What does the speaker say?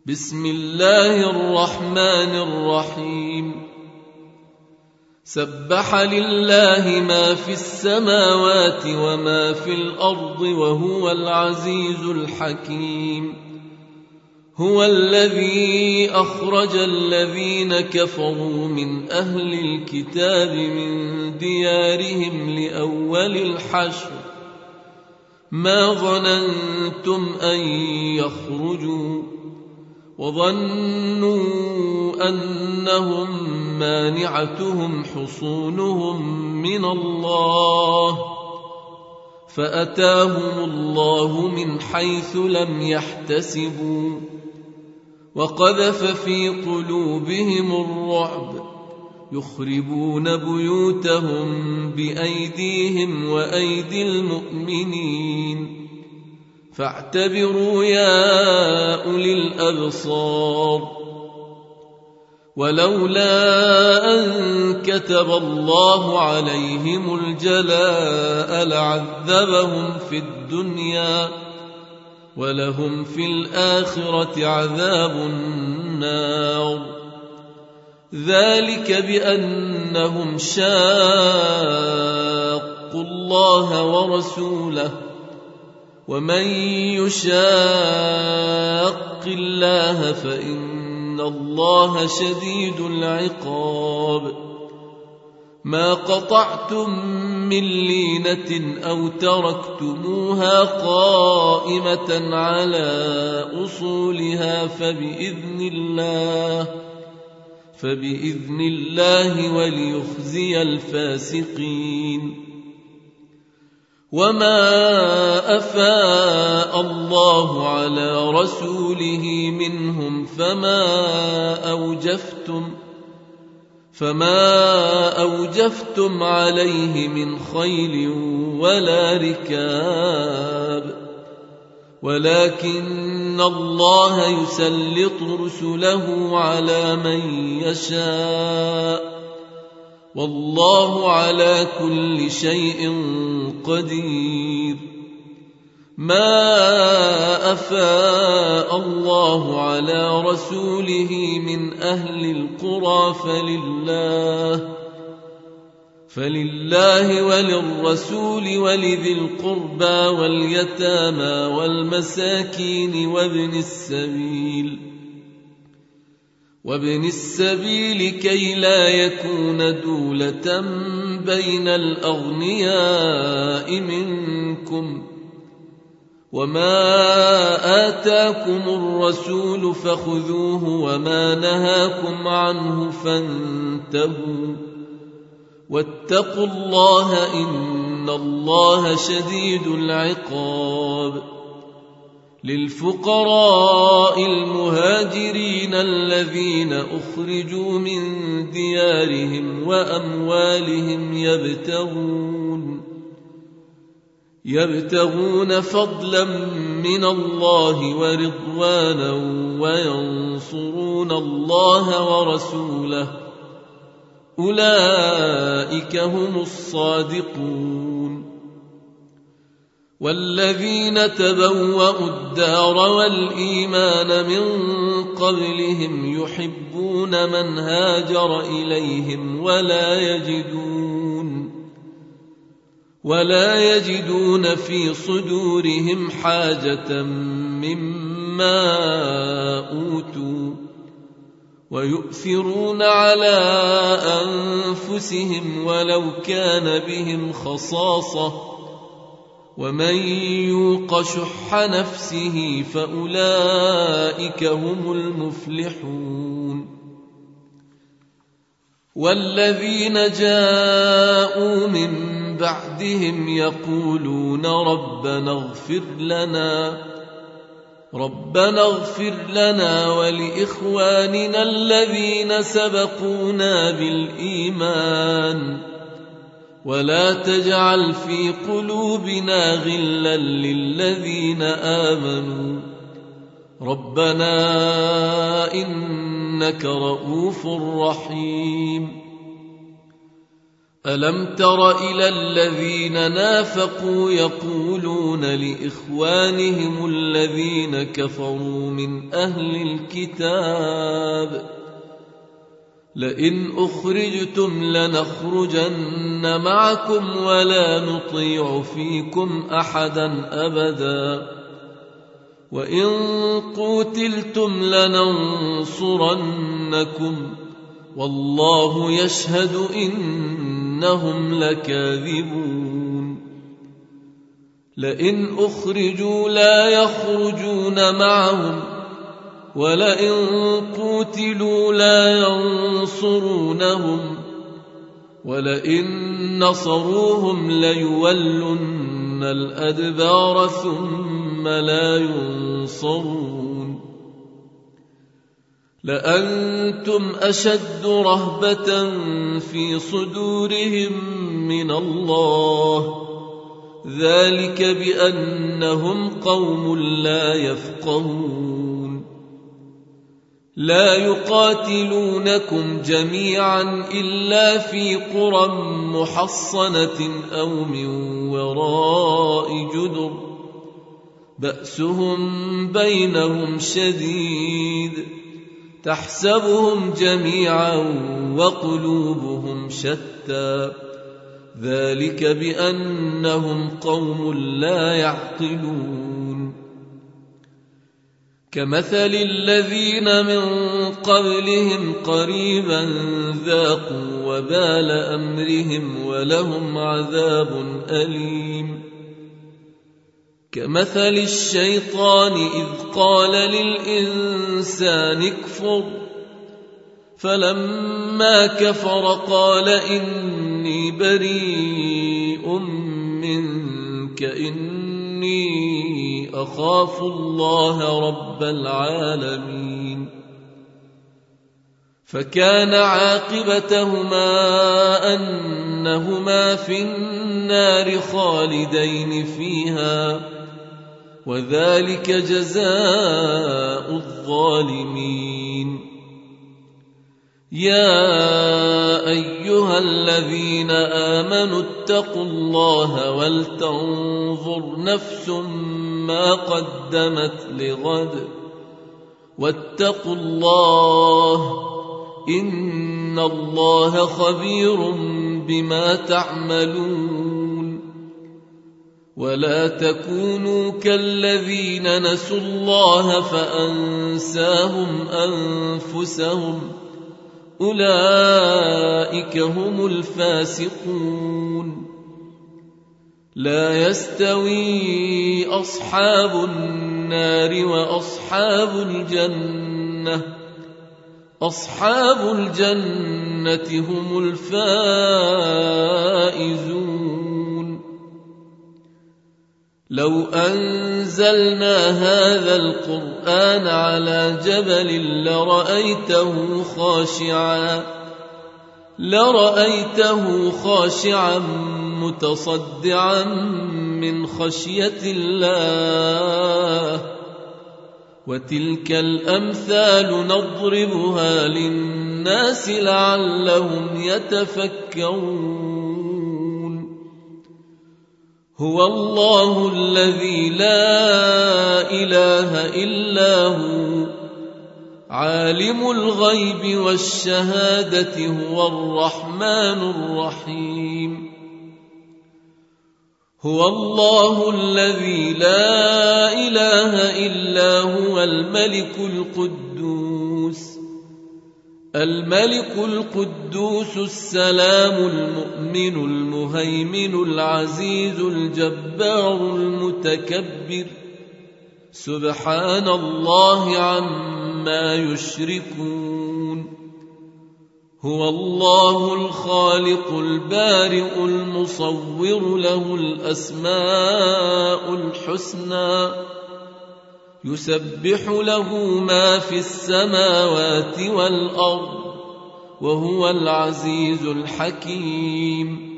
بسم الله الرحمن الرحيم. سبح لله ما في السماوات وما في الأرض وهو العزيز الحكيم. هو الذي أخرج الذين كفروا من أهل الكتاب من ديارهم لأول الحشر ما ظننتم أن يخرجوا وظنوا أنهم مانعتهم حصونهم من الله فأتاهم الله من حيث لم يحتسبوا وقذف في قلوبهم الرعب يخربون بيوتهم بأيديهم وأيدي المؤمنين فاعتبروا يا أولي الأبصار. ولولا أن كتب الله عليهم الجلاء لعذبهم في الدنيا ولهم في الآخرة عذاب النار. ذلك بأنهم شاقوا الله ورسوله ومن يشاق الله فإن الله شديد العقاب. ما قطعتم من لينة أو تركتموها قائمة على أصولها فبإذن الله وليخزي الفاسقين. وما أفاء الله على رسوله منهم فما أوجفتم عليه من خيل ولا ركاب ولكن الله يسلط رسله على من يشاء والله على كل شيء قدير. ما أفاء الله على رسوله من أهل القرى فلله وللرسول ولذي القربى واليتامى والمساكين وابن السبيل كي لا يكون دولة بين الأغنياء منكم. وما آتاكم الرسول فخذوه وما نهاكم عنه فانتهوا واتقوا الله إن الله شديد العقاب. للفقراء المهاجرين الذين أخرجوا من ديارهم وأموالهم يبتغون فضلا من الله ورضوانا وينصرون الله ورسوله أولئك هم الصادقون. والذين تبوأوا الدار والإيمان من قبلهم يحبون من هاجر إليهم ولا يجدون في صدورهم حاجة مما أوتوا ويؤثرون على أنفسهم ولو كان بهم خصاصة ومن يوق شح نفسه فأولئك هم المفلحون. والذين جاءوا من بعدهم يقولون ربنا اغفر لنا ولإخواننا الذين سبقونا بالإيمان ولا تجعل في قلوبنا غلا للذين آمنوا ربنا إنك رؤوف رحيم. ألم تر إلى الذين نافقوا يقولون لإخوانهم الذين كفروا من أهل الكتاب لئن أخرجتم لنخرجن معكم ولا نطيع فيكم أحدا أبدا وإن قوتلتم لننصرنكم والله يشهد إنهم لكاذبون لئن أخرجوا لا يخرجون معهم ولئن قوتلوا لا ينصرونهم ولئن نصروهم ليولن الأدبار ثم لا ينصرون لأنتم أشد رهبة في صدورهم من الله ذلك بأنهم قوم لا يفقهون لا يقاتلونكم جميعا إلا في قرى محصنة أو من وراء جدر بأسهم بينهم شديد تحسبهم جميعا وقلوبهم شتى ذلك بأنهم قوم لا يعقلون كمثل الذين من قبلهم قريبا ذاقوا وبال أمرهم ولهم عذاب أليم كمثل الشيطان إذ قال للإنسان اكفر فلما كفر قال إني بريء منك إني أخاف الله رب العالمين فكان عاقبتهما أنهما في النار خالدين فيها وذلك جزاء الظالمين يا أيها الذين آمنوا اتقوا الله ولتنظر نفس ما قدمت لغد واتقوا الله إن الله خبير بما تعملون ولا تكونوا كالذين نسوا الله فأنساهم أنفسهم أولئك هم الفاسقون لا يستوي أصحاب النار وأصحاب الجنة أصحاب الجنة هم الفائزون لو أنزلنا هذا القرآن على جبل لرأيته خاشعا متصدعا من خشية الله وتلك الأمثال نضربها للناس لعلهم يتفكرون هو الله الذي لا إله إلا هو عالم الغيب والشهادة هو الرحمن الرحيم هو الله الذي لا إله إلا هو الملك القدوس السلام المؤمن المهيمن العزيز الجبار المتكبر سبحان الله عما يشركون هو الله الخالق البارئ المصور له الأسماء الحسنى يسبح له ما في السماوات والأرض وهو العزيز الحكيم